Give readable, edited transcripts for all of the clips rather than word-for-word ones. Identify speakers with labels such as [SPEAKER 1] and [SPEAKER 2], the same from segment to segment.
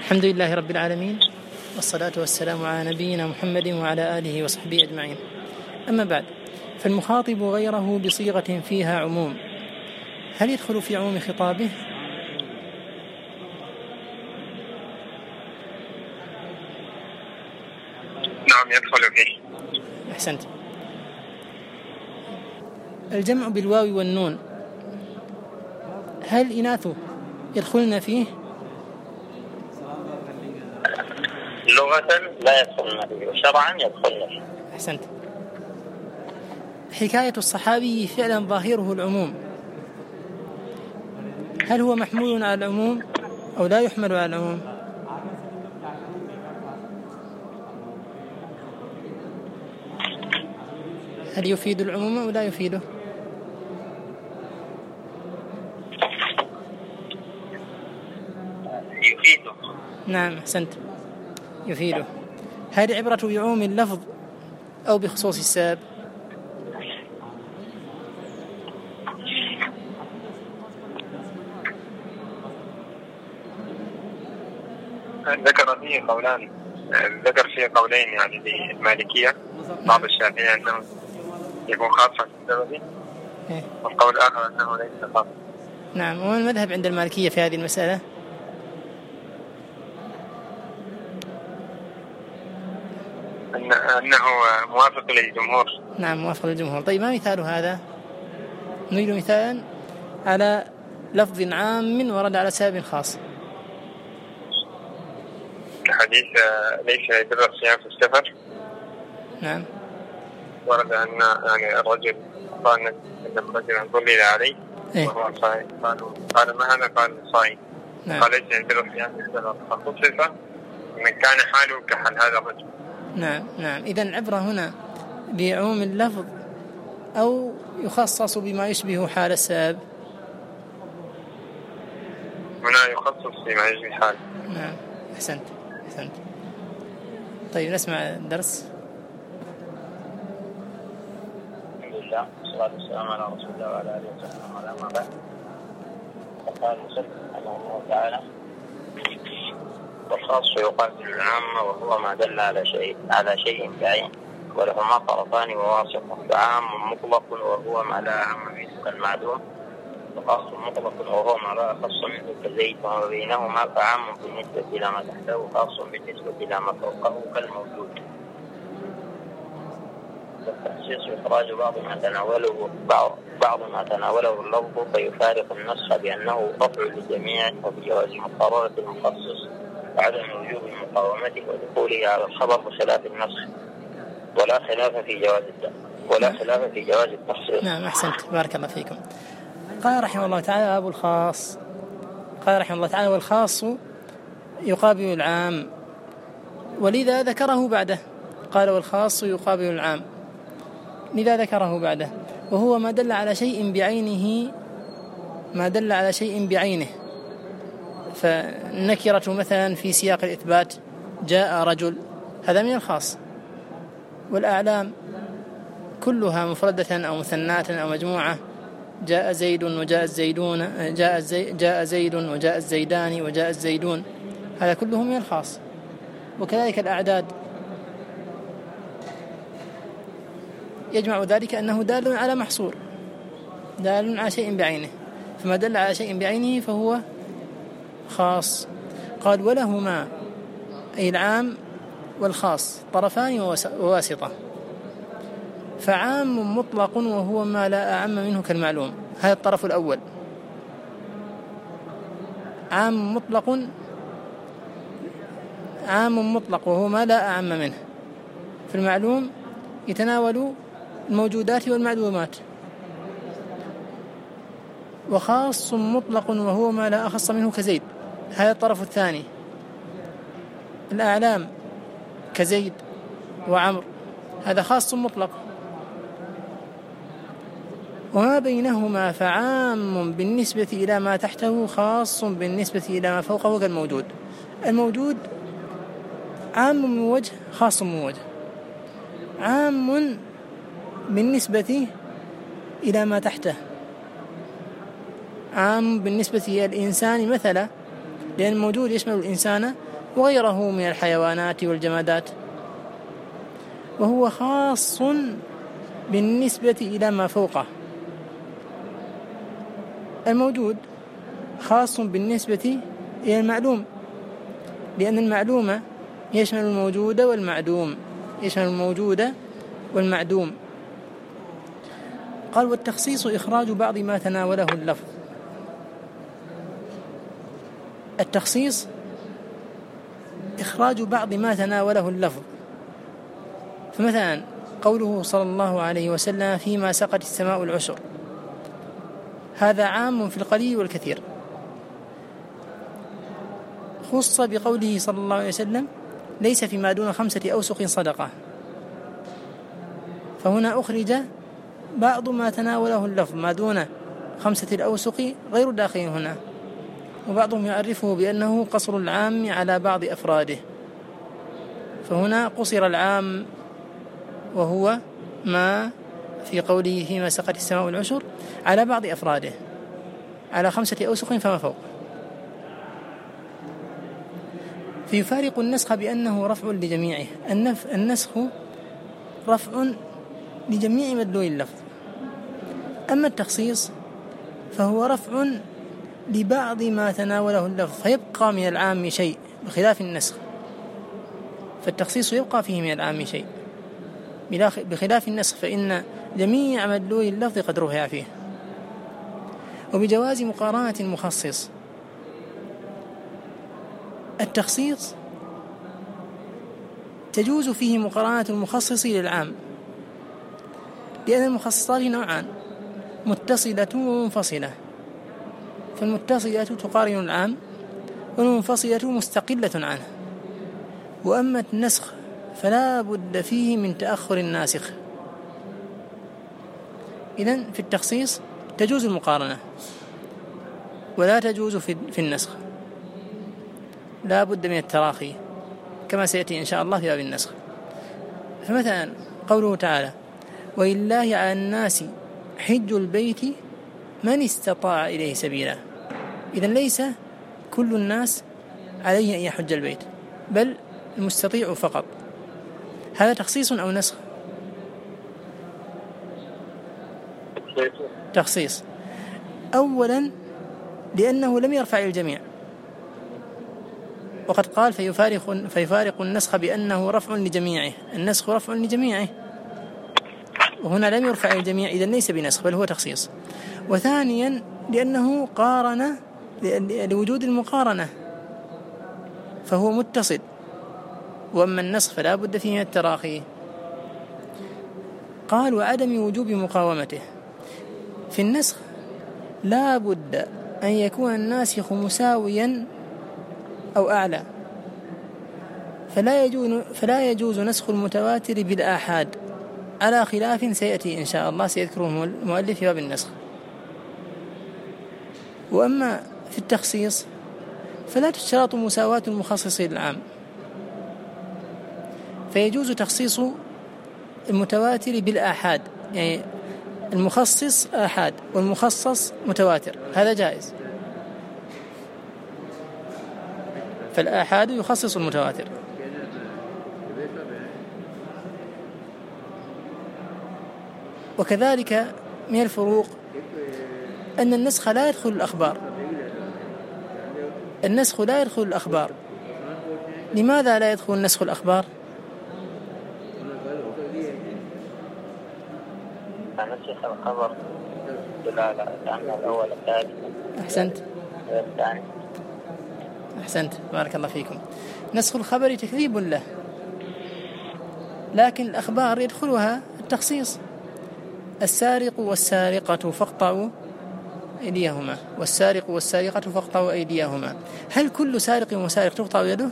[SPEAKER 1] الحمد لله رب العالمين، والصلاة والسلام على نبينا محمد وعلى آله وصحبه أجمعين. أما بعد، فالمخاطب غيره بصيغة فيها عموم هل يدخل في عموم خطابه؟
[SPEAKER 2] نعم يدخل فيه.
[SPEAKER 1] أحسنت. الجمع بالواو والنون هل إناثه يدخلن فيه؟
[SPEAKER 2] لغة لا يدخلن فيه، وشرعا يدخلن فيه.
[SPEAKER 1] أحسنت. حكاية الصحابي فعلا ظاهره العموم، هل هو محمول على العموم أو لا يحمل على العموم؟ هل يفيد العموم أو لا يفيده؟
[SPEAKER 2] يفيده.
[SPEAKER 1] نعم أحسنت، يفيده. هل العبرة بعموم اللفظ أو بخصوص السبب؟
[SPEAKER 2] ذكر فيه قولين يعني للمالكية، بعض الشافعية أنه يكون خاصا بالسبب، والقول الآخر أنه ليس خاصا.
[SPEAKER 1] نعم. وما المذهب عند المالكية في هذه المسألة؟
[SPEAKER 2] أنه موافق للجمهور.
[SPEAKER 1] نعم موافق للجمهور. طيب ما مثال هذا؟ نريد مثالا على لفظ عام ورد على سبب خاص.
[SPEAKER 2] حديث ليس يدر الصيام في السفر.
[SPEAKER 1] نعم.
[SPEAKER 2] ورد أن يعني الرجل قال أن الرجل ظلل عليه وهو صائم، قال ما هذا؟ قال صائم.
[SPEAKER 1] نعم.
[SPEAKER 2] قال ليس يدر الصيام في السفر، فخصص من كان حاله كحال هذا الرجل.
[SPEAKER 1] نعم نعم. إذن العبرة هنا بعموم اللفظ أو يخصص بما يشبه حال السبب؟
[SPEAKER 2] هنا يخصص بما يشبه حال.
[SPEAKER 1] نعم أحسنت. طيب نسمع الدرس.
[SPEAKER 2] الحمد لله والصلاة والسلام على رسول الله وعلى آله وصحبه وعلى ما بعد. قال المصنف رحمه الله تعالى: والخاص يقابل العام وهو ما دل على شيء بعين، ولهما طرفان وواسطة، فعام مطلق وهو ما لا أعم منه كالمعدوم، وخاص مطلق وهو ما لا أخص منه كالزيت، وما بينهما فعام بالنسبة إلى ما تحته وخاص بالنسبة إلى ما فوقه كالموجود. والتخصيص إخراج بعض ما تناوله اللفظ فيفارق النسخ بأنه رفع للجميع، وبجواز مقارنة المخصص وعدم وجوب مقاومته ودخوله على الخبر بخلاف النسخ، ولا خلاف في جواز التخصيص.
[SPEAKER 1] نعم أحسنت، بارك الله فيكم. قال رحمه الله تعالى أبو الخاص، قال رحمه الله تعالى: والخاص يقابل العام، ولذا ذكره بعده. قال: والخاص يقابل العام، لذا ذكره بعده، وهو ما دل على شيء بعينه، فالنكرة مثلا في سياق الإثبات جاء رجل، هذا من الخاص. والأعلام كلها مفردة أو مثناة أو مجموعة، جاء زيد وجاء الزيدون، جاء زيد وجاء الزيدان وجاء الزيدون، هذا كله من الخاص. وكذلك الأعداد، يجمع ذلك أنه دال على محصور، دال على شيء بعينه، فما دل على شيء بعينه فهو خاص. قال: ولهما أي العام والخاص طرفان وواسطة، فعام مطلق وهو ما لا أعم منه كالمعلوم. هذا الطرف الأول، عام مطلق وهو ما لا أعم منه. في المعلوم يتناول الموجودات والمعدومات. وخاص مطلق وهو ما لا أخص منه كزيد، هذا الطرف الثاني. الأعلام كزيد وعمر، هذا خاص مطلق. وما بينهما فعام بالنسبة إلى ما تحته، خاص بالنسبة إلى ما فوقه كالموجود. الموجود عام من وجه، خاص من وجه. عام بالنسبة إلى ما تحته، عام بالنسبة إلى الإنسان مثلا، لأن الموجود يشمل الإنسان وغيره من الحيوانات والجمادات، وهو خاص بالنسبة إلى ما فوقه. الموجود خاص بالنسبة إلى المعلوم، لأن المعلوم يشمل الموجود والمعدوم، يشمل الموجود والمعدوم. قال: والتخصيص إخراج بعض ما تناوله اللفظ. التخصيص إخراج بعض ما تناوله اللفظ. فمثلا قوله صلى الله عليه وسلم: فيما سقت السماء العشر، هذا عام في القليل والكثير. خص بقوله صلى الله عليه وسلم: ليس فيما دون 5 أوسق صدقة. فهنا أخرج بعض ما تناوله اللفظ، ما دون 5 الأوسق غير داخل هنا. وبعضهم يعرفه بأنه قصر العام على بعض أفراده، فهنا قصر العام وهو ما في قوله فيما سقت السماء العشر على بعض أفراده، على 5 أوسق فما فوق. فيفارق النسخ بأنه رفع لجميعه. النسخ رفع لجميع مدلول اللفظ. أما التخصيص فهو رفع لبعض ما تناوله اللفظ، فيبقى من العام شيء، بخلاف النسخ. فالتخصيص يبقى فيه من العام شيء، بخلاف النسخ فإن جميع مدلول اللفظ قد رفع فيه. وبجواز مقارنة المخصص. التخصيص تجوز فيه مقارنة المخصص للعام، لأن المخصصات نوعان: متصلة ومنفصلة. فالمتصلة تقارن العام، والمنفصلة مستقلة عنه. وأما النسخ فلا بد فيه من تأخر الناسخ. إذن في التخصيص تجوز المقارنة ولا تجوز في النسخ، لا بد من التراخي كما سيأتي إن شاء الله في باب النسخ. فمثلا قوله تعالى: ولله على الناس حج البيت من استطاع إليه سبيلا. إذن ليس كل الناس عليه أن يحج البيت، بل المستطيع فقط. هذا تخصيص أو نسخ؟ تخصيص. أولا لأنه لم يرفع الجميع، وقد قال فيفارق النسخ بأنه رفع لجميعه. النسخ رفع لجميعه، وهنا لم يرفع الجميع، إذن ليس بنسخ بل هو تخصيص. وثانيا لأنه قارن، لوجود المقارنة، فهو متصل. وأما النسخ فلا بد فيه من التراخي. قال: وعدم وجوب مقاومته. في النسخ لا بد أن يكون الناسخ مساويا أو أعلى، فلا يجوز نسخ المتواتر بالآحاد، على خلاف سيأتي إن شاء الله سيذكره المؤلف في باب النسخ. وأما في التخصيص فلا تشترط مساواة المخصص للعام، فيجوز تخصيص المتواتر بالآحاد، يعني المخصص آحاد والمخصص متواتر، هذا جائز. فالآحاد يخصص المتواتر. وكذلك من الفروق أن النسخ لا يدخل الأخبار. النسخ لا يدخل الأخبار. لماذا لا يدخل النسخ الأخبار؟
[SPEAKER 2] نسخ الخبر دلالة لأن الأول الثاني.
[SPEAKER 1] أحسنت بارك الله فيكم. نسخ الخبر تكذيب له، لكن الأخبار يدخلها التخصيص. السارق والسارقة فاقطعوا أيديهما، والسارق والسارقة فاقطعوا أيديهما. هل كل سارق وسارق تقطع يده؟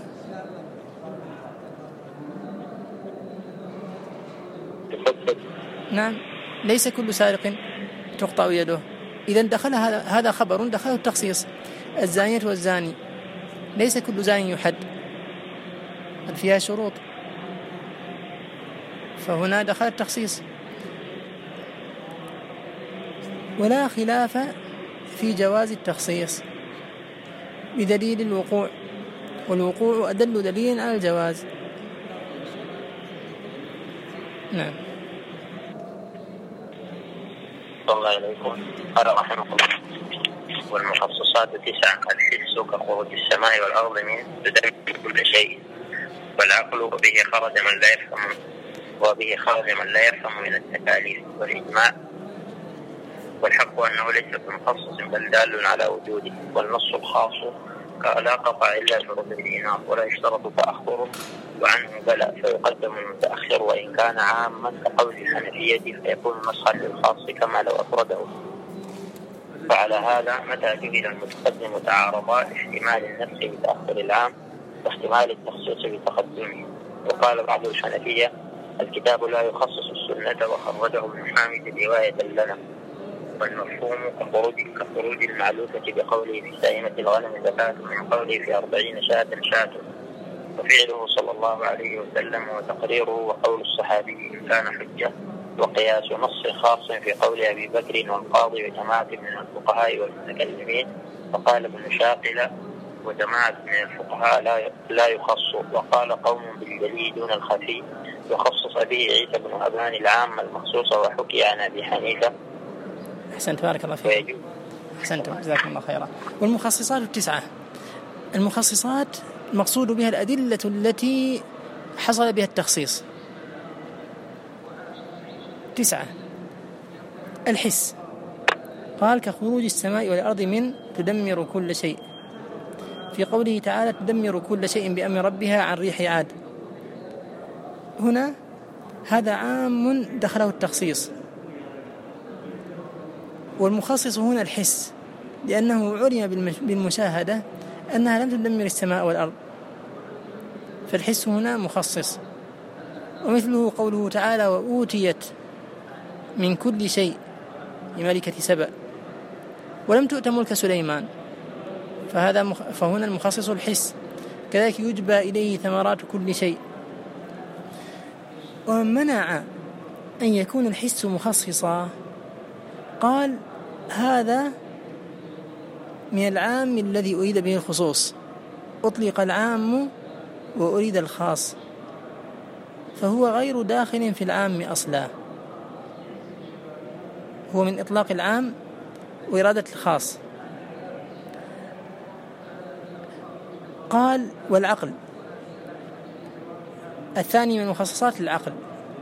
[SPEAKER 1] نعم، ليس كل سارق تقطع يده. إذن دخل هذا خبر دخله التخصيص. الزانية والزاني ليس كل زاني يحد، بل فيها شروط، فهنا دخل التخصيص. ولا خلاف في جواز التخصيص بدليل الوقوع. والوقوع أدل دليل على الجواز. نعم.
[SPEAKER 2] صلى الله عليكم. قال رحمه الله: والمخصصات 9: الحس كخروج السماء والأرض من تدمر كل شيء، والعقل وبه خرج من لا يفهم من التكاليف، والإجماع. والحق أنه ليس بمخصص بل دال على وجوده، والنص الخاص لا قطع إلا شروط الإناث ولا يشترط تأخره، وعنه بلى فيقدم المتأخر وإن كان عاما كقول الحنفية فيكون نصحا للخاص كما لو أفرده. فعلى هذا متى جهل المتقدم تعارضا احتمال النفس بتأخر العام واحتمال التخصيص بتقدمه. وقال بعض الحنفية: الكتاب لا يخصص السنة، وخرجه ابن حامد رواية لنا. والمفهوم كخروج المعلوفة بقوله في سائمة الغنم زكاة، من قوله في 40 شاة شاة، وفعله صلى الله عليه وسلم وتقريره وقول الصحابي إن كان حجة، وقياس نص خاص في قول أبي بكر والقاضي وجماعة من الفقهاء والمتكلمين. فقال ابن شاقل وجماعة من الفقهاء لا يخص، وقال قوم بالدليل دون الخفي يخصص به عيسى بن أبان العام المخصوص، وحكي عن أبي حنيفة.
[SPEAKER 1] أحسنت، بارك الله فيك. أحسنتم، جزاكم الله خيرا. والمخصصات 9. المخصصات المقصود بها الأدلة التي حصل بها التخصيص. 9: الحس، قال كخروج السماء والأرض من تدمر كل شيء، في قوله تعالى تدمر كل شيء بأمر ربها عن ريح عاد. هنا هذا عام دخله التخصيص، والمخصص هنا الحس، لأنه علم بالمشاهدة أنها لم تدمر السماء والأرض، فالحس هنا مخصص. ومثله قوله تعالى وأوتيت من كل شيء لملكة سبأ، ولم تؤت ملك سليمان، فهنا المخصص الحس. كذلك يجبى إليه ثمرات كل شيء. ومن منع أن يكون الحس مخصصا قال هذا من العام الذي أريد به الخصوص، أطلق العام وأريد الخاص، فهو غير داخل في العام أصلا، هو من إطلاق العام وإرادة الخاص. قال والعقل الثاني من المخصصات العقل،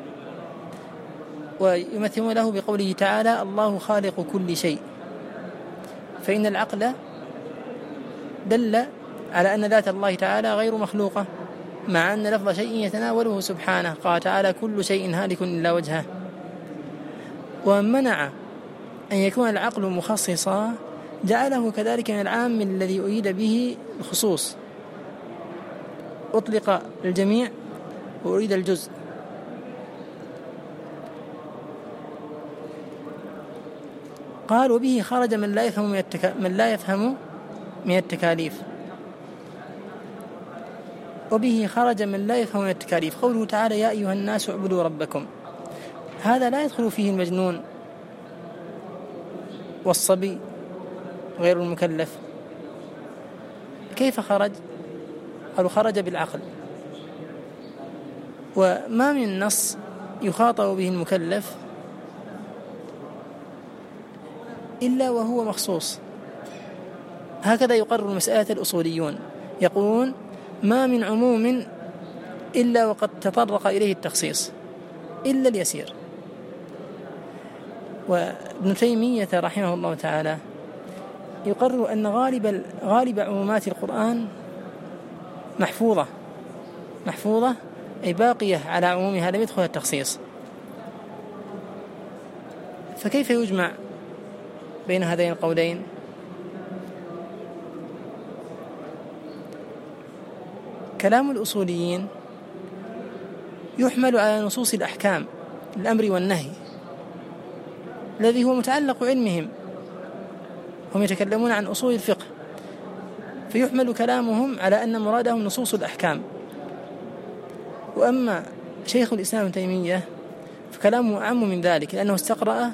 [SPEAKER 1] ويمثل له بقوله تعالى الله خالق كل شيء، فإن العقل دل على أن ذات الله تعالى غير مخلوقة، مع أن لفظ شيء يتناوله سبحانه. قال تعالى كل شيء هالك إلا وجهه. ومن منع أن يكون العقل مخصصا جعله كذلك من العام الذي أريد به الخصوص، أطلق الجميع وأريد الجزء. قال وبه خرج من لا يفهم من التكاليف، وبه خرج من لا يفهم من التكاليف. قوله تعالى يا أيها الناس اعبدوا ربكم، هذا لا يدخل فيه المجنون والصبي غير المكلف. كيف خرج؟ قالوا خرج بالعقل، وما من نص يخاطب به المكلف إلا وهو مخصوص. هكذا يقرر مسألة الأصوليون، يقولون ما من عموم إلا وقد تطرق إليه التخصيص إلا اليسير. وابن تيمية رحمه الله تعالى يقرر أن غالب عمومات القرآن محفوظة أي باقية على عمومها، لم يدخل التخصيص. فكيف يجمع بين هذين القولين؟ كلام الأصوليين يحمل على نصوص الأحكام الأمر والنهي الذي هو متعلق علمهم، هم يتكلمون عن أصول الفقه، فيحمل كلامهم على أن مرادهم نصوص الأحكام. وأما شيخ الإسلام ابن تيمية فكلامه أعم من ذلك، لأنه استقرأ،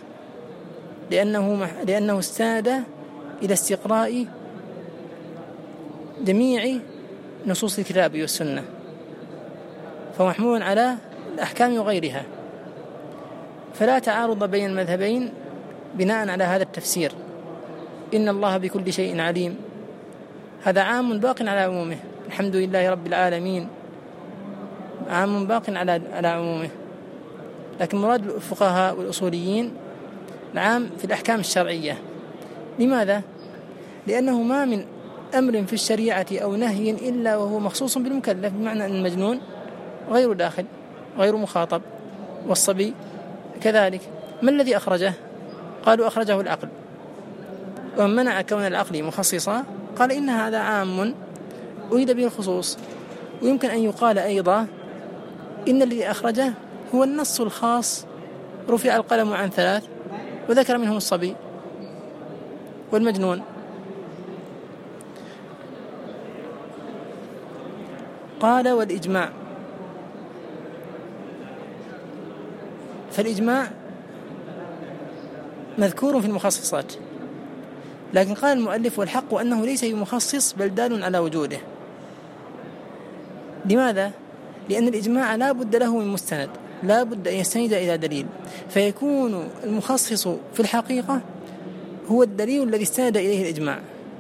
[SPEAKER 1] لأنه استند إلى استقراء جميع نصوص الكتاب والسنة، فهو محمول على الأحكام وغيرها، فلا تعارض بين المذهبين بناء على هذا التفسير. إن الله بكل شيء عليم، هذا عام باق على عمومه. الحمد لله رب العالمين عام باق على عمومه، لكن مراد الفقهاء والأصوليين العام في الأحكام الشرعية. لماذا؟ لأنه ما من أمر في الشريعة أو نهي إلا وهو مخصوص بالمكلف، بمعنى أن المجنون غير داخل غير مخاطب، والصبي كذلك. ما الذي أخرجه؟ قالوا أخرجه العقل، ومن منع كون العقل مخصصا قال إن هذا عام أريد به الخصوص. ويمكن أن يقال أيضا إن الذي أخرجه هو النص الخاص، رفع القلم عن 3 وذكر منهم الصبي والمجنون. قال والإجماع، فالإجماع مذكور في المخصصات، لكن قال المؤلف والحق أنه ليس بمخصص بل دال على وجوده. لماذا؟ لأن الإجماع لا بد له من مستند، لا بد أن يستند إلى دليل، فيكون المخصص في الحقيقة هو الدليل الذي استند إليه الإجماع.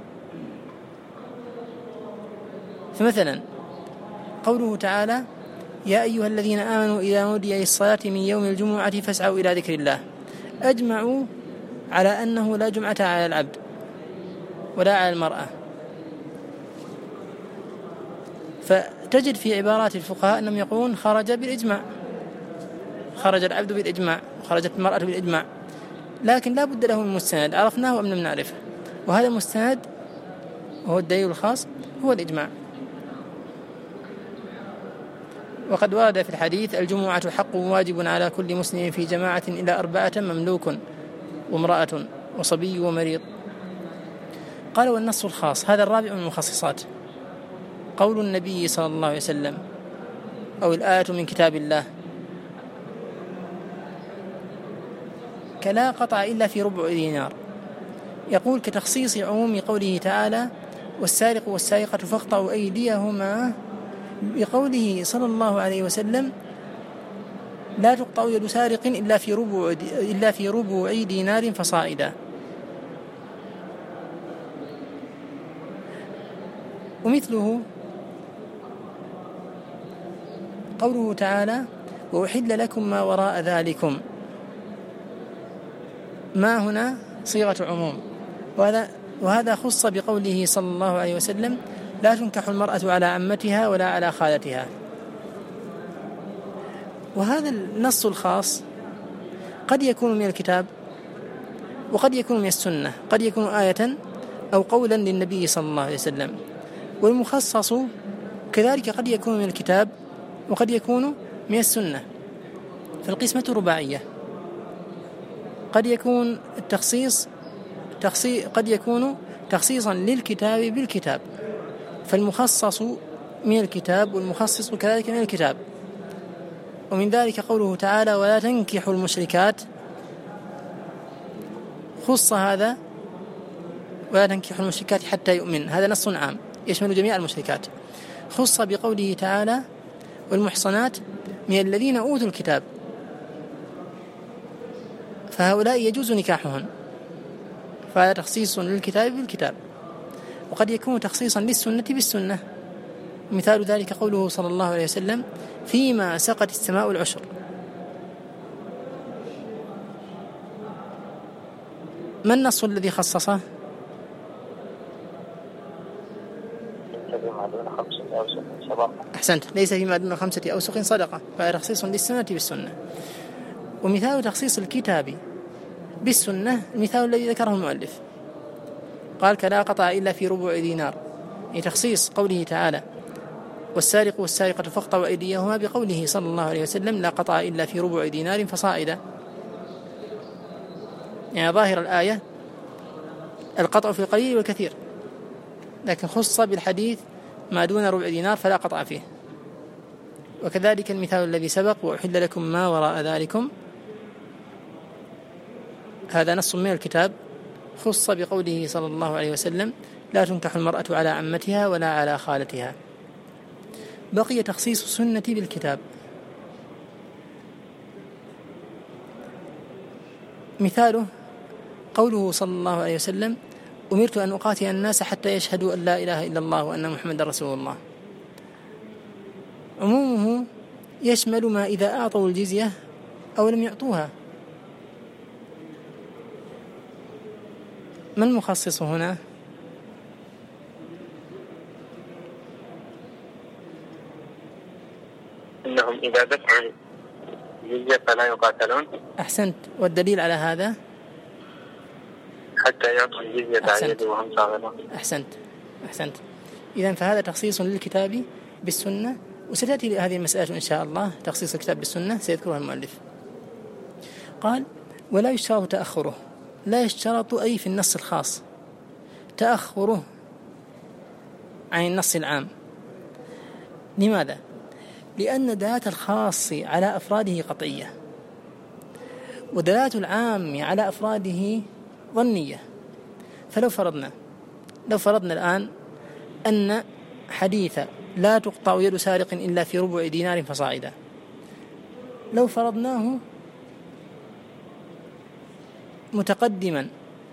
[SPEAKER 1] فمثلا قوله تعالى يا أيها الذين آمنوا إذا نودي للصلاة من يوم الجمعة فاسعوا إلى ذكر الله، أجمعوا على أنه لا جمعة على العبد ولا على المرأة. فتجد في عبارات الفقهاء أنهم يقولون خرج بالإجماع، خرج العبد بالإجماع وخرجت المرأة بالإجماع، لكن لا بد له من مستند عرفناه أم لم نعرفه، وهذا المستند وهو الدليل الخاص هو الإجماع. وقد ورد في الحديث الجمعة حق واجب على كل مسلم في جماعة إلى 4 مملوك وامرأة وصبي ومريض. قال والنص الخاص، هذا الرابع من المخصصات، قول النبي صلى الله عليه وسلم أو الآية من كتاب الله كلا قطع إلا في ربع دينار، يقول كتخصيص عموم قوله تعالى والسارق والسارقة فاقطعوا أيديهما، بقوله صلى الله عليه وسلم لا تقطع يد سارق إلا في ربع دينار فصاعدا. ومثله قوله تعالى وأحل لكم ما وراء ذلكم، ما هنا صيغة عموم، وهذا خص بقوله صلى الله عليه وسلم لا تنكح المرأة على عمتها ولا على خالتها. وهذا النص الخاص قد يكون من الكتاب وقد يكون من السنة، قد يكون آية أو قولا للنبي صلى الله عليه وسلم. والمخصص كذلك قد يكون من الكتاب وقد يكون من السنة، فالقسمة رباعية. قد يكون التخصيص قد يكون تخصيصا للكتاب بالكتاب، فالمخصص من الكتاب والمخصص كذلك من الكتاب. ومن ذلك قوله تعالى ولا تنكحوا المشركات، خص هذا ولا تنكحوا المشركات حتى يؤمن، هذا نص عام يشمل جميع المشركات. خص بقوله تعالى والمحصنات من الذين أوتوا الكتاب، فهؤلاء يجوز نكاحهم، فهذا تخصيص للكتاب بالكتاب. وقد يكون تخصيصا للسنة بالسنة، مثال ذلك قوله صلى الله عليه وسلم فيما سقت السماء العشر. ما النص الذي خصصه؟ أحسنت، ليس فيما دون 5 أوسق صدقة، فهذا تخصيص للسنة بالسنة. ومثال تخصيص الكتاب بالسنة المثال الذي ذكره المؤلف، قال كلا قطع إلا في ربع دينار، يعني تخصيص قوله تعالى والسارق والسارقة فاقطعوا أيديهما بقوله صلى الله عليه وسلم لا قطع إلا في ربع دينار فصاعدا، يعني ظاهر الآية القطع في القليل والكثير، لكن خص بالحديث ما دون ربع دينار فلا قطع فيه. وكذلك المثال الذي سبق وأحل لكم ما وراء ذلكم، هذا نص من الكتاب خص بقوله صلى الله عليه وسلم لا تنكح المرأة على عمتها ولا على خالتها. بقي تخصيص السنة بالكتاب. مثاله قوله صلى الله عليه وسلم: أمرت أن أقاتل الناس حتى يشهدوا أن لا إله إلا الله وأن محمد رسول الله. عمومه يشمل ما إذا أعطوا الجزية أو لم يعطوها. ما المخصص هنا؟
[SPEAKER 2] إنهم إذا دفعوا الجزية فلا يقاتلون.
[SPEAKER 1] أحسنت. والدليل على هذا
[SPEAKER 2] حتى يعطوا الجزية عن يد وهم صاغرون.
[SPEAKER 1] أحسنت. إذن فهذا تخصيص للكتاب بالسنة، وستأتي هذه المسألة إن شاء الله، تخصيص الكتاب بالسنة سيذكرها المؤلف. قال: ولا يشترط تأخره. لا يشترط أي في النص الخاص تأخره عن النص العام. لماذا؟ لأن دلالة الخاص على أفراده قطعية، ودلالة العام على أفراده ظنية. فلو فرضنا الآن أن حديث لا تقطع يد سارق إلا في ربع دينار فصاعدا، لو فرضناه متقدما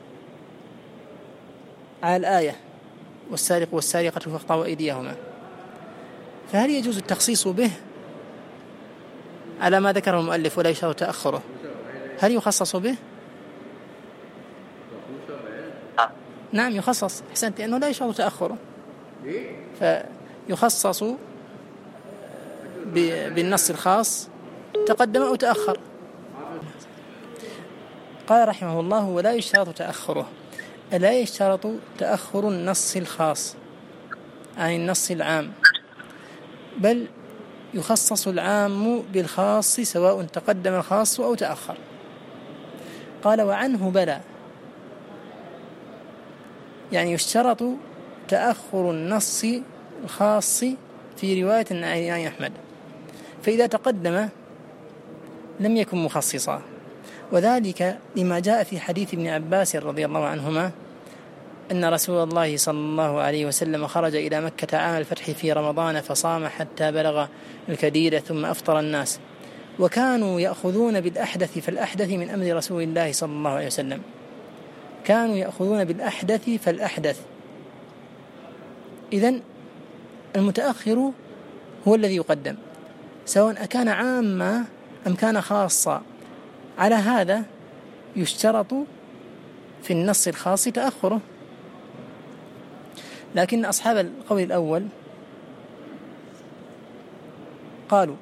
[SPEAKER 1] على الآية: والسارق والسارقة فاقطعوا أيديهما، فهل يجوز التخصيص به على ما ذكره المؤلف ولا يشترط تأخره؟ هل يخصص به؟ نعم يخصص. أحسنت. لأنه لا يشترط تأخره، فيخصص بالنص الخاص تقدم أو تأخر. قال رحمه الله: ولا يشترط تأخره. ألا يشترط تأخر النص الخاص عن النص العام، بل يخصص العام بالخاص سواء تقدم الخاص أو تأخر. قال: وعنه بلى، يعني يشترط تأخر النص الخاص في رواية عن الإمام أحمد، فإذا تقدم لم يكن مخصصا، وذلك لما جاء في حديث ابن عباس رضي الله عنهما أن رسول الله صلى الله عليه وسلم خرج إلى مكة عام الفتح في رمضان فصام حتى بلغ الكديد ثم أفطر الناس، وكانوا يأخذون بالأحدث فالأحدث من أمر رسول الله صلى الله عليه وسلم. كانوا يأخذون بالأحدث فالأحدث. إذن المتأخر هو الذي يقدم، سواء أكان عاما أم كان خاصا. على هذا يشترط في النص الخاص تأخره. لكن أصحاب القول الأول قالوا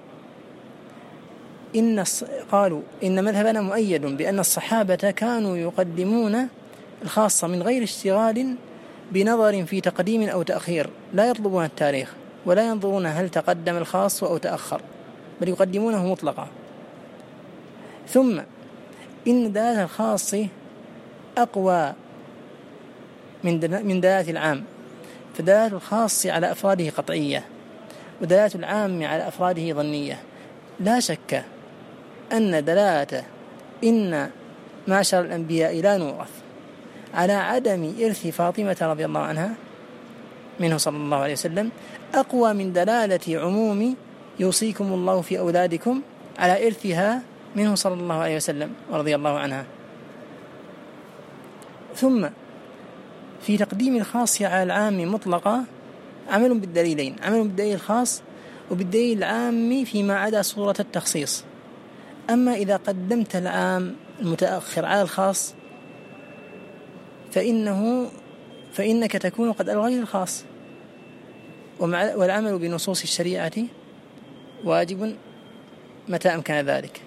[SPEAKER 1] إن مذهبنا مؤيد بأن الصحابة كانوا يقدمون الخاصة من غير اشتغال بنظر في تقديم أو تأخير، لا يطلبون التاريخ ولا ينظرون هل تقدم الخاص أو تأخر، بل يقدمونه مطلقا. ثم إن دلالة الخاص أقوى من دلالة العام، فدلالة الخاص على أفراده قطعية، ودلالة العام على أفراده ظنية. لا شك أن دلالة إن معشر الأنبياء لا نورث على عدم إرث فاطمة رضي الله عنها منه صلى الله عليه وسلم أقوى من دلالة عموم يوصيكم الله في أولادكم على إرثها منه صلى الله عليه وسلم ورضي الله عنها. ثم في تقديم الخاص على العام مطلقة عمل بالدليلين: عمل بالدليل الخاص وبالدليل العام فيما عدا صورة التخصيص. أما إذا قدمت العام المتأخر على الخاص فإنك تكون قد ألغيت الخاص، والعمل بنصوص الشريعة واجب متى أمكن ذلك.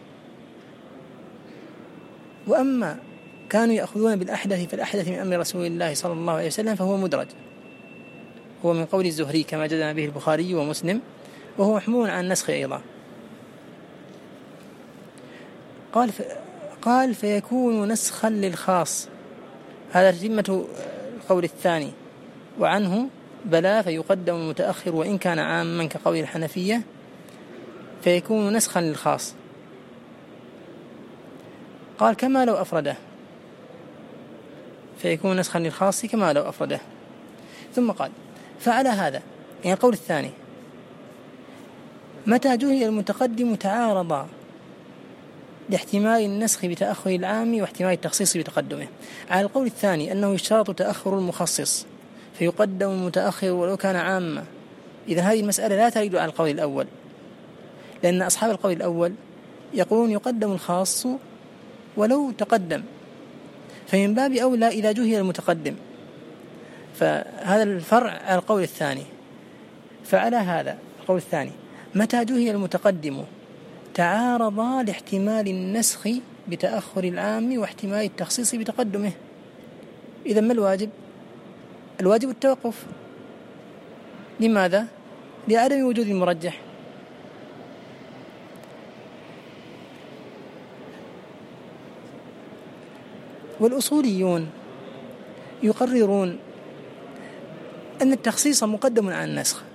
[SPEAKER 1] وأما كانوا يأخذون بالأحدث فالأحدث من أمر رسول الله صلى الله عليه وسلم فهو مدرج، هو من قول الزهري كما جزم به البخاري ومسلم، وهو محمول عن النسخ أيضا. قال فيكون نسخا للخاص. هذا تتمة القول الثاني: وعنه بلى فيقدم المتأخر وإن كان عاما كقول الحنفية، فيكون نسخا للخاص. قال كما لو أفرده، فيكون نسخا للخاص كما لو أفرده. ثم قال فعلى هذا، يعني القول الثاني متى جهل المتقدم تعارضا لاحتمال النسخ بتأخر العام واحتمال التخصيص بتقدمه. على القول الثاني أنه يشترط تأخر المخصص فيقدم المتأخر ولو كان عاما. إذا هذه المسألة لا ترد على القول الأول، لأن أصحاب القول الأول يقولون يقدم الخاص ولو تقدم، فمن باب أولى إذا جهل المتقدم. فهذا الفرع على القول الثاني. فعلى هذا القول الثاني متى جهل المتقدم تعارضا لاحتمال النسخ بتأخر العام واحتمال التخصيص بتقدمه. إذا ما الواجب؟ الواجب التوقف. لماذا؟ لعدم وجود المرجح. والأصوليون يقررون أن التخصيص مقدم على النسخ،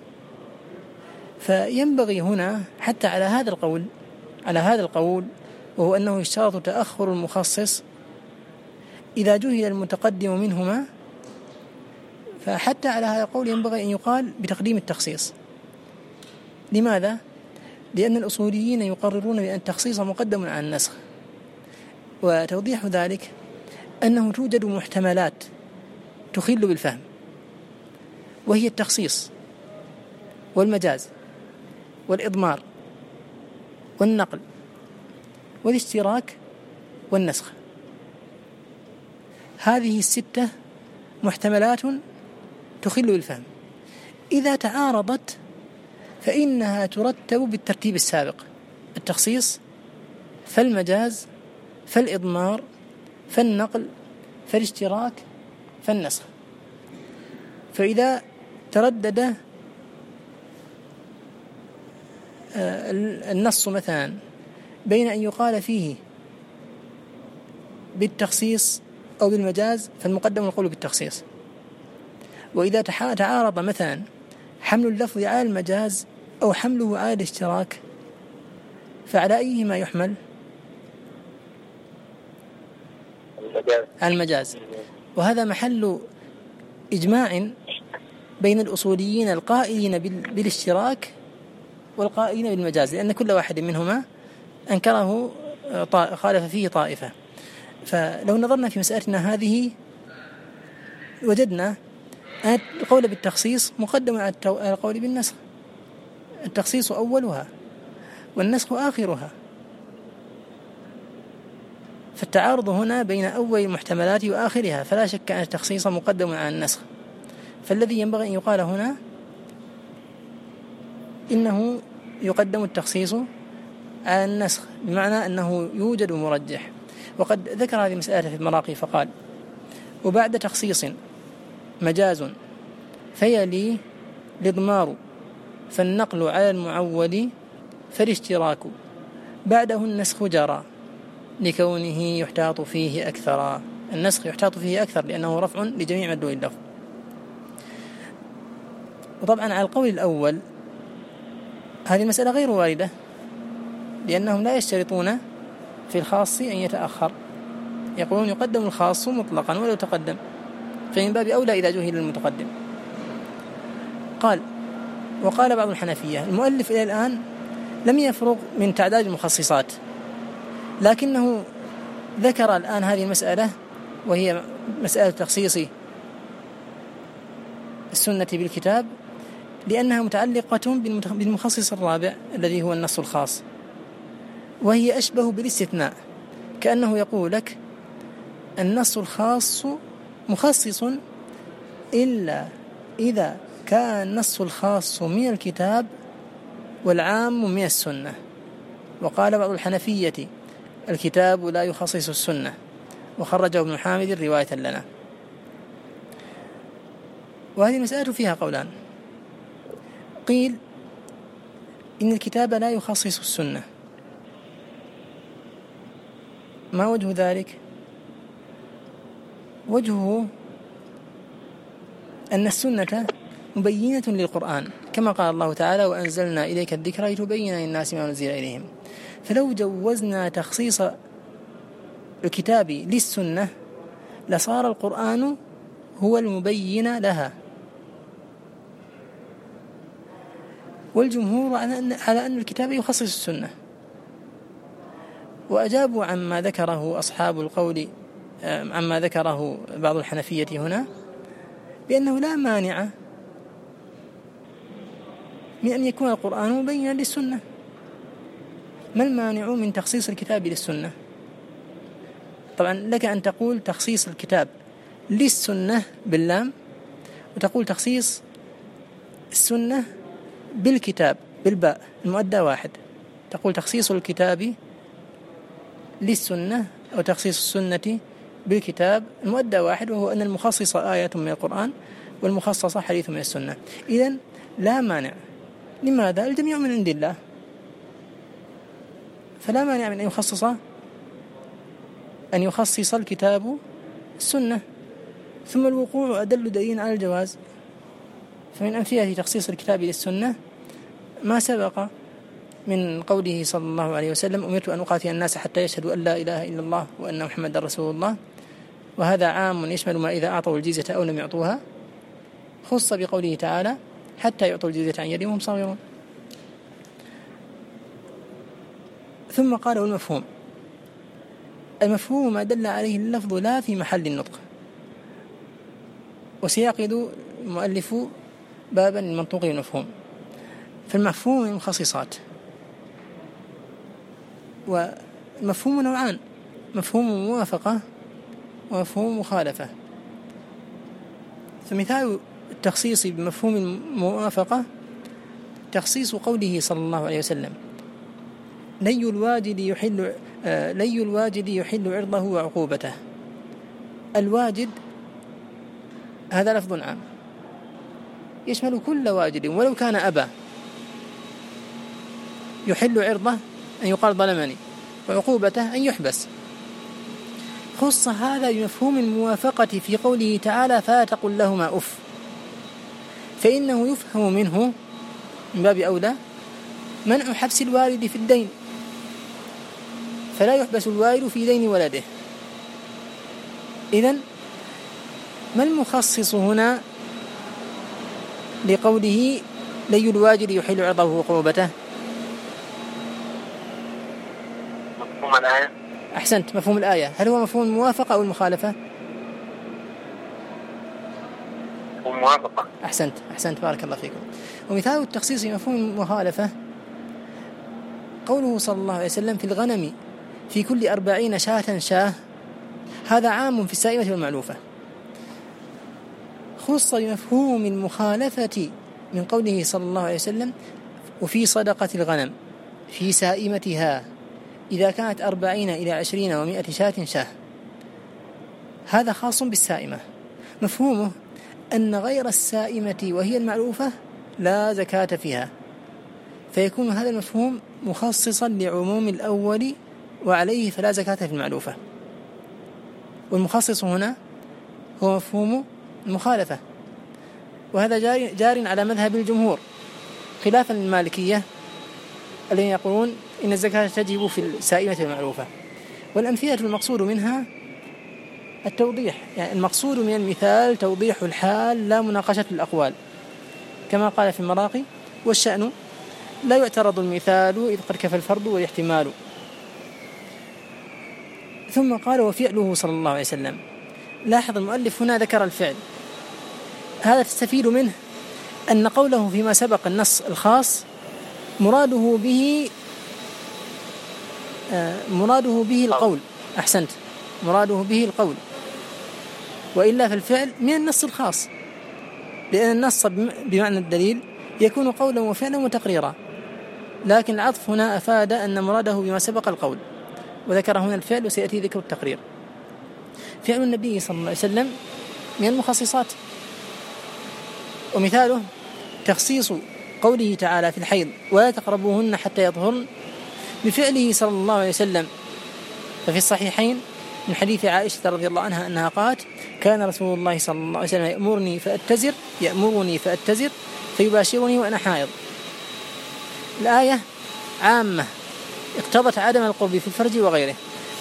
[SPEAKER 1] فينبغي هنا حتى على هذا القول وهو أنه يشترط تأخر المخصص إذا جهل المتقدم منهما، فحتى على هذا القول ينبغي أن يقال بتقديم التخصيص. لماذا؟ لأن الأصوليين يقررون بأن التخصيص مقدم على النسخ. وتوضيح ذلك أنه توجد محتملات تخل بالفهم، وهي التخصيص والمجاز والإضمار والنقل والاشتراك والنسخ. هذه الستة محتملات تخل بالفهم، إذا تعارضت فإنها ترتب بالترتيب السابق: التخصيص فالمجاز فالإضمار فالنقل فالاشتراك فالنسخ. فإذا تردد النص مثلا بين أن يقال فيه بالتخصيص أو بالمجاز فالمقدم القول بالتخصيص. وإذا تعارض مثلا حمل اللفظ على المجاز أو حمله على الاشتراك فعلى أيهما يحمل؟ على المجاز. وهذا محل إجماع بين الأصوليين القائلين بالاشتراك والقائلين بالمجاز، لأن كل واحد منهما أنكره خالف فيه طائفة. فلو نظرنا في مسألتنا هذه وجدنا أن القول بالتخصيص مقدم على القول بالنسخ. التخصيص أولها والنسخ آخرها، فالتعارض هنا بين أول المحتملات وآخرها، فلا شك أن التخصيص مقدم على النسخ. فالذي ينبغي أن يقال هنا إنه يقدم التخصيص على النسخ، بمعنى أنه يوجد مرجح. وقد ذكر هذه المسألة في المراقي فقال: وبعد تخصيص مجاز فيلي الإضمار فالنقل على المعول فالاشتراك بعده النسخ جرى لكونه يحتاط فيه أكثر. النسخ يحتاط فيه أكثر لأنه رفع لجميع مدلول اللفظ. وطبعا على القول الأول هذه المسألة غير واردة، لأنهم لا يشترطون في الخاص أن يتأخر، يقولون يقدم الخاص مطلقا ولو تقدم، فمن باب أولى إذا جهل المتقدم. وقال بعض الحنفية: المؤلف إلى الآن لم يفرغ من تعداد المخصصات، لكنه ذكر الآن هذه المسألة وهي مسألة تخصيص السنة بالكتاب، لأنها متعلقة بالمخصص الرابع الذي هو النص الخاص، وهي أشبه بالاستثناء، كأنه يقول لك: النص الخاص مخصص إلا إذا كان النص الخاص من الكتاب والعام من السنة. وقال بعض الحنفية: الكتاب لا يخصص السنة، وخرجه ابن حامد رواية لنا. وهذه المسألة فيها قولان: قيل إن الكتاب لا يخصص السنة. ما وجه ذلك؟ وجهه أن السنة مبينة للقرآن، كما قال الله تعالى: وأنزلنا إليك الذكر لتبين للناس ما نزل إليهم. فلو جوزنا تخصيص الكتاب للسنة لصار القرآن هو المبين لها. والجمهور على أن الكتاب يخصص السنة، وأجابوا عما ذكره أصحاب القول، عما ذكره بعض الحنفية هنا، بأنه لا مانع من أن يكون القرآن مبينا للسنة. ما المانع من تخصيص الكتاب للسنة؟ طبعا لك أن تقول تخصيص الكتاب للسنة باللام، وتقول تخصيص السنة بالكتاب بالباء، المؤدى واحد. تقول تخصيص الكتاب للسنة أو تخصيص السنة بالكتاب، المؤدى واحد، وهو أن المخصص آية من القرآن والمخصص حديث من السنة. إذن لا مانع. لماذا؟ الجميع من عند الله، فلا مانع من أن يخصص الكتاب السنة. ثم الوقوع أدل دليل على الجواز. فمن أمثلة تخصيص الكتاب للسنة ما سبق من قوله صلى الله عليه وسلم: أمرت أن أقاتل الناس حتى يشهدوا أن لا إله إلا الله وأن محمدا رسول الله. وهذا عام يشمل ما إذا أعطوا الجزية أو لم يعطوها، خص بقوله تعالى: حتى يعطوا الجزية عن يد وهم صاغرون. ثم قال: والمفهوم. المفهوم ما دل عليه اللفظ لا في محل النطق. وسيعقد المؤلف بابا المنطوق والمفهوم. فالمفهوم من المخصصات، والمفهوم نوعان: مفهوم موافقة ومفهوم مخالفة. فمثال التخصيص بمفهوم الموافقة تخصيص قوله صلى الله عليه وسلم: لي الواجد يحل عرضه وعقوبته. الواجد هذا لفظ عام يشمل كل واجد ولو كان أبا. يحل عرضه أن يقال ظلمني، وعقوبته أن يحبس. خص هذا بمفهوم الموافقة في قوله تعالى: فلا تقل لهما أف، فإنه يفهم منه من باب أولى منع حبس الوالد في الدين، فلا يحبس الوالد في دين ولده. إذن ما المخصص هنا لقوله لي الواجد يحل عرضه وعقوبته؟
[SPEAKER 2] مفهوم الآية.
[SPEAKER 1] أحسنت، مفهوم الآية. هل هو مفهوم الموافقة أو المخالفة؟
[SPEAKER 2] مفهوم الموافقة.
[SPEAKER 1] أحسنت بارك الله فيكم. ومثال التخصيص مفهوم المخالفة قوله صلى الله عليه وسلم: في الغنم في كل 40 شاة. هذا عام في السائمة والمعلوفة. خص بمفهوم المخالفة من قوله صلى الله عليه وسلم: وفي صدقة الغنم في سائمتها إذا كانت 40 إلى 20 و100 شاة. هذا خاص بالسائمة. مفهومه أن غير السائمة وهي المعلوفة لا زكاة فيها، فيكون هذا المفهوم مخصصا لعموم الأول، وعليه فلا زكاة في المعلوفة. والمخصص هنا هو مفهوم المخالفة، وهذا جار على مذهب الجمهور، خلافا للمالكية الذين يقولون إن الزكاة تجب في السائمة المعروفة. والأمثلة المقصود منها التوضيح، يعني المقصود من المثال توضيح الحال لا مناقشة الأقوال، كما قال في المراقي: والشأن لا يعترض المثال إذ قد كفى الفرض والاحتمال. ثم قال: وفعله صلى الله عليه وسلم. لاحظ المؤلف هنا ذكر الفعل، هذا تستفيد منه أن قوله فيما سبق النص الخاص مراده به القول. أحسنت، مراده به القول، وإلا فالفعل من النص الخاص، لأن النص بمعنى الدليل يكون قولا وفعلا وتقريرا، لكن العطف هنا أفاد أن مراده بما سبق القول، وذكر هنا الفعل وسيأتي ذكر التقرير. فعل النبي صلى الله عليه وسلم من المخصصات، ومثاله تخصيص قوله تعالى في الحيض: ولا تقربوهن حتى يطهرن، بفعله صلى الله عليه وسلم. ففي الصحيحين من حديث عائشة رضي الله عنها أنها قالت: كان رسول الله صلى الله عليه وسلم يأمرني فأتزر فيباشرني وأنا حائض. الآية عامة اقتضت عدم القرب في الفرج وغيره،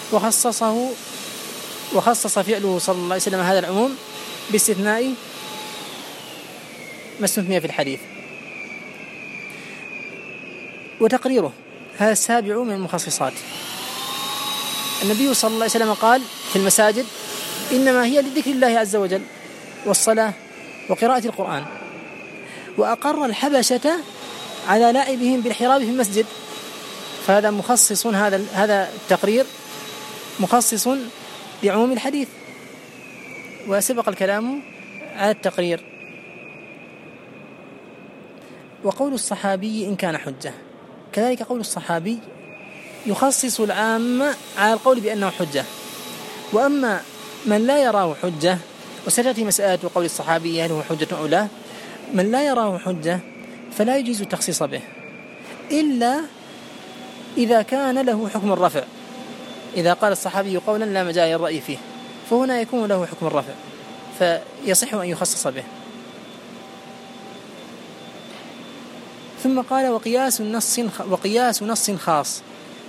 [SPEAKER 1] وخصص فعله صلى الله عليه وسلم هذا العموم باستثناء ما استثني في الحديث. وتقريره، هذا السابع من المخصصات. النبي صلى الله عليه وسلم قال في المساجد: إنما هي لذكر الله عز وجل والصلاة وقراءة القرآن. وأقر الحبشة على لعبهم بالحراب في المسجد، فهذا مخصص، هذا التقرير مخصص لعموم الحديث، وسبق الكلام على التقرير. وقول الصحابي إن كان حجة، كذلك قول الصحابي يخصص العام على القول بأنه حجة. وأما من لا يراه حجة، وستأتي مسألة قول الصحابي هل هو حجة أو لا، من لا يراه حجة فلا يجوز التخصيص به إلا إذا كان له حكم الرفع. إذا قال الصحابي قولا لا مجال للرأي فيه، فهنا يكون له حكم الرفع، فيصح أن يخصص به. ثم قال: وقياس نص خاص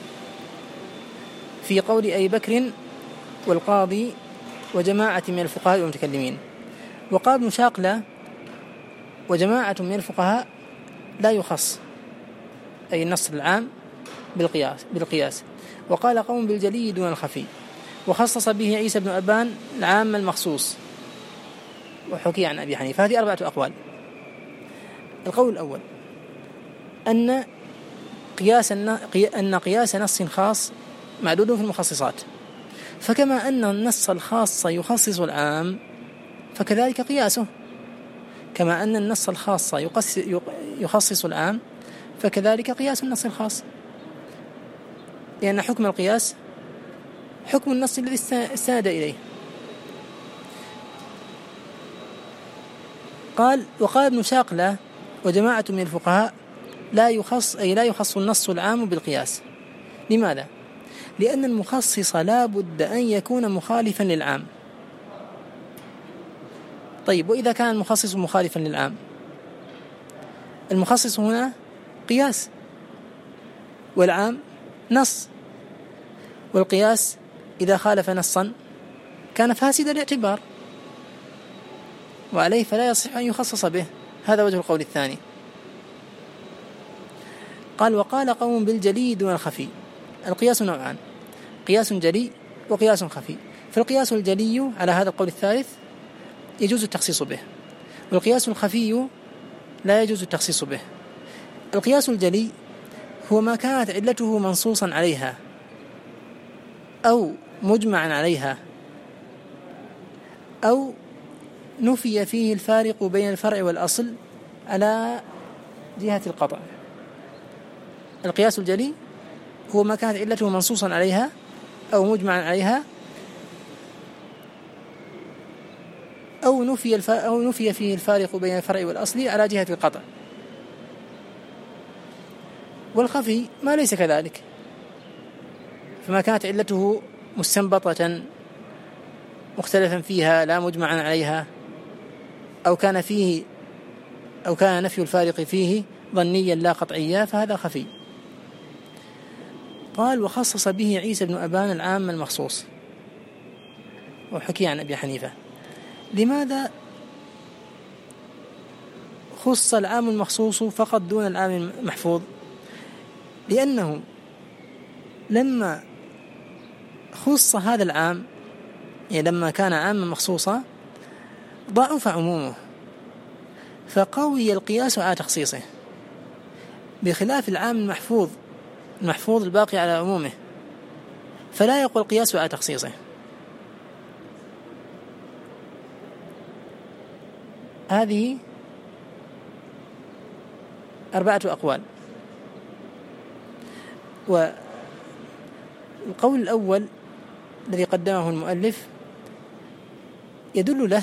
[SPEAKER 1] في قول أبي بكر والقاضي وجماعة من الفقهاء والمتكلمين. وقال ابن شاقلة: وجماعة من الفقهاء لا يخص، أي النص العام بالقياس. وقال قوم بالجلي دون الخفي، وخصص به عيسى بن أبان العام المخصوص، وحكي عن أبي حنيفة. هذه 4 أقوال. القول الأول أن قياس نص خاص معدود في المخصصات، فكما أن النص الخاص يخصص العام فكذلك قياسه، كما أن النص الخاص يخصص العام فكذلك قياس النص الخاص، لأن حكم القياس حكم النص الذي استند إليه. وقال ابن شاقلة وجماعة من الفقهاء لا يخص النص العام بالقياس. لماذا؟ لأن المخصص لا بد أن يكون مخالفا للعام. طيب، وإذا كان المخصص مخالفا للعام؟ المخصص هنا قياس، والعام نص، والقياس إذا خالف نصا كان فاسد الاعتبار، وعليه فلا يصح أن يخصص به. هذا وجه القول الثاني. قال: وقال قوم بالجلي دون الخفي. القياس نوعان: قياس جلي وقياس خفي. فالقياس الجلي على هذا القول الثالث يجوز التخصيص به، والقياس الخفي لا يجوز التخصيص به. القياس الجلي هو ما كانت علته منصوصا عليها أو مجمعا عليها أو نفي فيه الفارق بين الفرع والأصل على جهة القطع. القياس الجلي هو ما كانت علته منصوصا عليها أو مجمعا عليها أو نفي فيه الفارق بين الفرع والأصل على جهة القطع. والخفي ما ليس كذلك، فما كانت علته مستنبطة مختلفا فيها لا مجمعا عليها، أو كان نفي الفارق فيه ظنيا لا قطعيا، فهذا خفي. قال: وخصص به عيسى بن أبان العام المخصوص، وحكي عن أبي حنيفة. لماذا خص العام المخصوص فقط دون العام المحفوظ؟ لأنه لما خص هذا العام، يعني لما كان عاما مخصوصا، ضعف عمومه فقوي القياس على تخصيصه، بخلاف العام المحفوظ الباقي على عمومه، فلا يقوى القياس على تخصيصه. هذه 4 أقوال. والقول الأول الذي قدمه المؤلف يدل له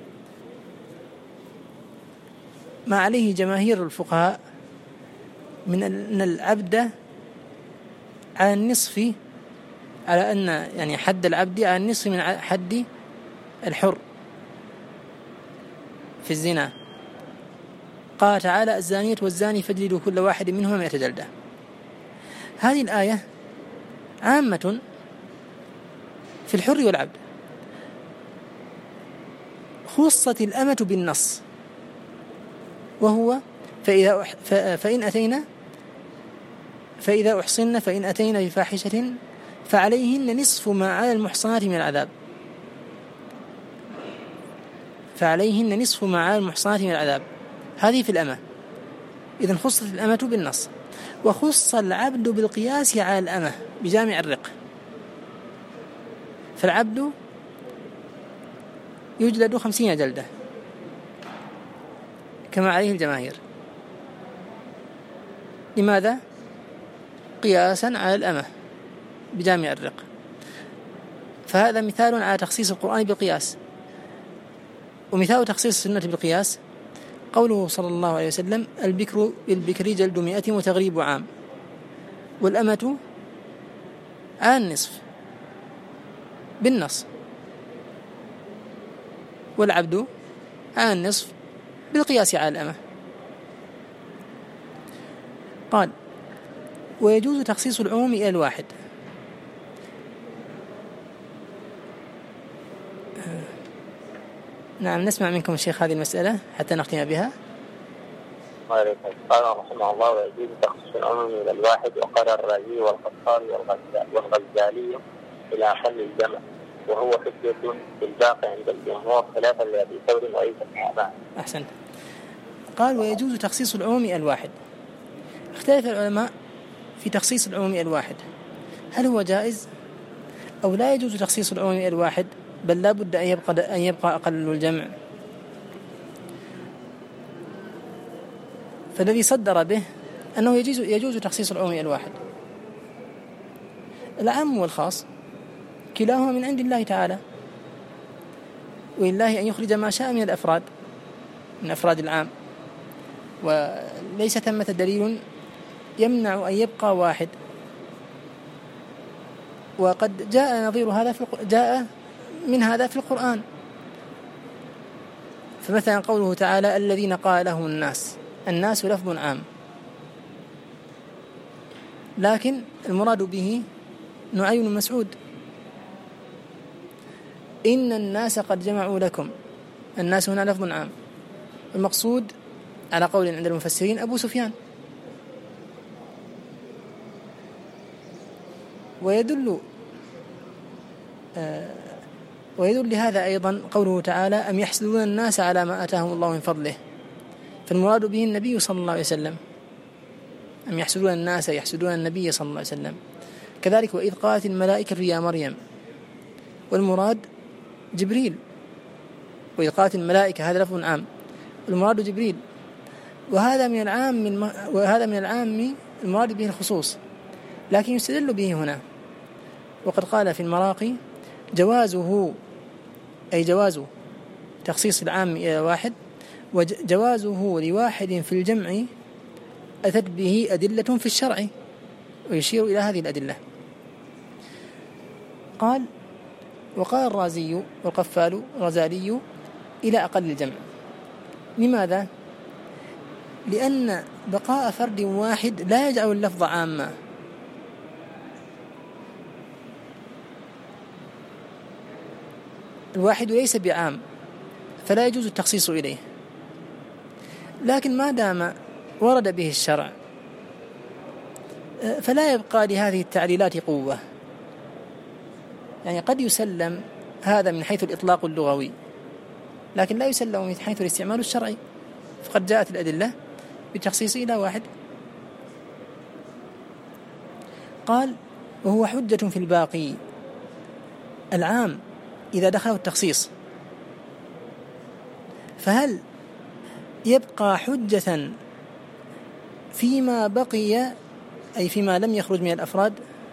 [SPEAKER 1] ما عليه جماهير الفقهاء من أن العبد على النصف، على أن يعني حد العبد على النصف من حد الحر في الزنا. قال تعالى: الزانية والزاني فاجلدوا كل واحد منهما 100 جلدة. هذه الآية عامة في الحر والعبد، خصت الأمة بالنص، وهو فإن أتينا فإذا أحصن فإن أتينا بفاحشة فعليهن نصف ما على المحصنات من العذاب. فعليهن نصف ما على المحصنات من العذاب. هذه في الأمة، إذن خصت الأمة بالنص، وخص العبد بالقياس على الأمة بجامع الرق. فالعبد يجلد 50 جلدة كما عليه الجماهير. لماذا؟ قياسا على الأمة بجامع الرق. فهذا مثال على تخصيص القرآن بالقياس. ومثال تخصيص السنة بالقياس قوله صلى الله عليه وسلم: البكر بالبكر جلد 100 وتغريب عام، والأمة على النصف بالنص، والعبد على النصف بالقياس على الأمة. قال: ويجوز تخصيص العموم إلى الواحد. نعم، نسمع منكم الشيخ هذه المسألة حتى نختم بها.
[SPEAKER 2] قال رحمه الله: ويجوز تخصيص العموم إلى الواحد. وقال الرازي والخطابي والغزالي إلى أقل الجمع، وهو حجة في الباقي عند الجمهور خلافا لأبي ثور وعيسى بن عبان.
[SPEAKER 1] أحسنت. قال: ويجوز تخصيص العموم إلى الواحد. اختلف العلماء في تخصيص العموم إلى الواحد، هل هو جائز أو لا يجوز تخصيص العموم إلى الواحد، بل لا بد أن يبقى أقل الجمع. فالذي صدر به أنه يجوز تخصيص العموم إلى الواحد. العام والخاص كلاهما من عند الله تعالى، ولله أن يخرج ما شاء من الأفراد، من أفراد العام، وليس ثمة دليل يمنع أن يبقى واحد. وقد جاء نظير هذا جاء من هذا في القرآن. فمثلا قوله تعالى: الذين قال لهم الناس لفظ عام، لكن المراد به نعي بن مسعود: إن الناس قد جمعوا لكم. الناس هنا لفظ عام، المقصود على قول عند المفسرين أبو سفيان. ويدل لهذا أيضا قوله تعالى: أم يحسدون الناس على ما آتاهم الله من فضله. فالمراد به النبي صلى الله عليه وسلم. أم يحسدون الناس يحسدون النبي صلى الله عليه وسلم. كذلك: وإذ قالت الملائكة يا مريم، والمراد جبريل. وإذ قالت الملائكة هذا لفظ عام، المراد جبريل. وهذا من العام المراد به الخصوص، لكن يستدل به هنا. وقد قال في المراقي: جوازه، أي جواز تخصيص العام إلى واحد، وجوازه لواحد في الجمع أتت به أدلة في الشرع، ويشير إلى هذه الأدلة. قال: وقال الرازي والقفال الغزالي إلى أقل الجمع. لماذا؟ لأن بقاء فرد واحد لا يجعل اللفظ عاما. الواحد ليس بعام، فلا يجوز التخصيص إليه. لكن ما دام ورد به الشرع فلا يبقى لهذه التعليلات قوة. يعني قد يسلم هذا من حيث الإطلاق اللغوي، لكن لا يسلم من حيث الاستعمال الشرعي. فقد جاءت الأدلة بالتخصيص إلى واحد. قال: وهو حجة في الباقي. العام إذا دخله التخصيص فهل يبقى حجة فيما بقي، أي فيما لم يخرج من الأفراد؟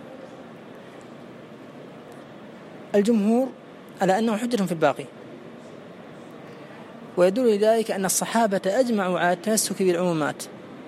[SPEAKER 1] الجمهور على أنه حجة في الباقي، ويدل لذلك أن الصحابة أجمعوا على التمسك بالعمومات،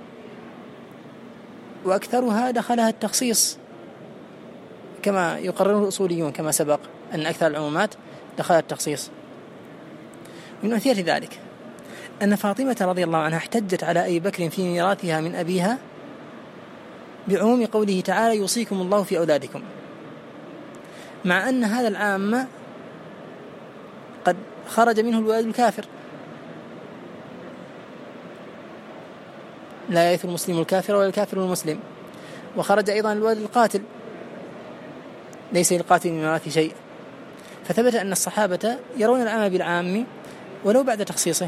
[SPEAKER 1] وأكثرها دخلها التخصيص كما يقرره الأصوليون، كما سبق أن أكثر العمومات دخلها التخصيص. من أمثلة ذلك أن فاطمة رضي الله عنها احتجت على أبي بكر في ميراثها من أبيها بعموم قوله تعالى: يوصيكم الله في أولادكم، مع أن هذا العام قد خرج منه الولد الكافر. لا يرث المسلم الكافر ولا الكافر المسلم. وخرج أيضا الولد القاتل، ليس للقاتل من الميراث شيء. فثبت أن الصحابة يرون العام بالعام ولو بعد تخصيصه.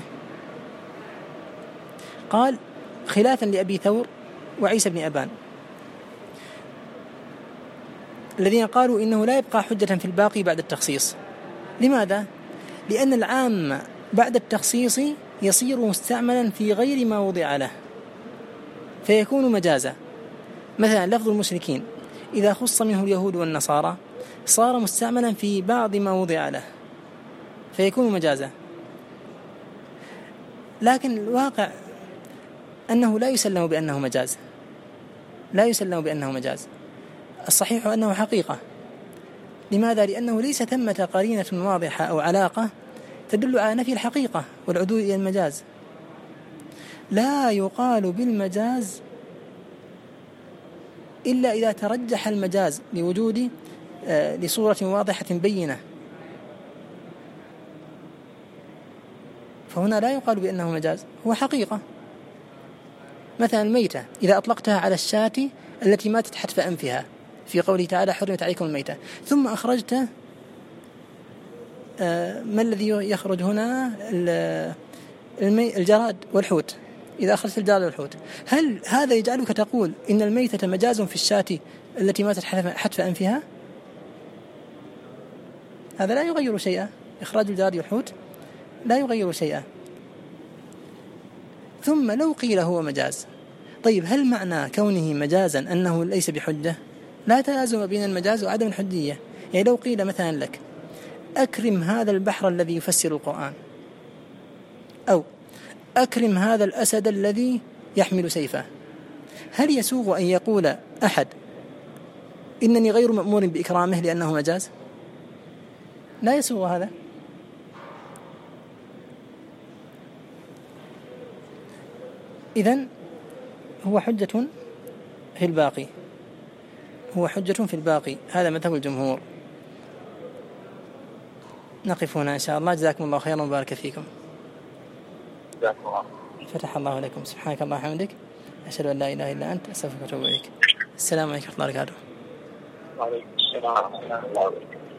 [SPEAKER 1] قال خلافا لأبي ثور وعيسى بن أبان الذين قالوا إنه لا يبقى حجة في الباقي بعد التخصيص. لماذا؟ لأن العام بعد التخصيص يصير مستعملا في غير ما وضع له فيكون مجازا. مثلا لفظ المشركين إذا خص منه اليهود والنصارى صار مستعملا في بعض ما وضع له فيكون مجازا. لكن الواقع أنه لا يسلم بأنه مجاز، لا يسلم بأنه مجاز، الصحيح أنه حقيقة. لماذا؟ لأنه ليس ثمة قرينة واضحة أو علاقة تدل على نفي الحقيقة والعدول إلى المجاز. لا يقال بالمجاز إلا إذا ترجح المجاز لوجود لصورة واضحة بينة، فهنا لا يقال بأنه مجاز، هو حقيقة. مثلا الميتة إذا أطلقتها على الشاة التي ماتت حتف أنفها في قوله تعالى حرمت عليكم الميتة، ثم أخرجت ما الذي يخرج هنا؟ الجراد والحوت. إذا أخرجت الجراد والحوت هل هذا يجعلك تقول إن الميتة مجاز في الشاة التي ماتت حتف أنفها؟ هذا لا يغير شيئا، إخراج الجراد والحوت لا يغير شيئا. ثم لو قيل هو مجاز، طيب هل معنى كونه مجازا أنه ليس بحجة؟ لا تلازم بين المجاز وعدم الحجية. يعني لو قيل مثلا لك أكرم هذا البحر الذي يفسر القرآن، أو أكرم هذا الأسد الذي يحمل سيفه، هل يسوغ أن يقول أحد إنني غير مأمور بإكرامه لأنه مجاز؟ لا يسوغ هذا. إذن هو حجة في الباقي، هو حجة في الباقي، هذا مذهب الجمهور. نقف هنا إن شاء الله. جزاكم الله خيرا وبارك فيكم. فتح الله لكم. سبحانك الله وبحمدك، أشهد أن لا إله إلا أنت، أستغفرك وأتوب إليك. السلام عليكم ورحمة الله وبركاته.
[SPEAKER 2] وعليكم السلام ورحمة الله وبركاته.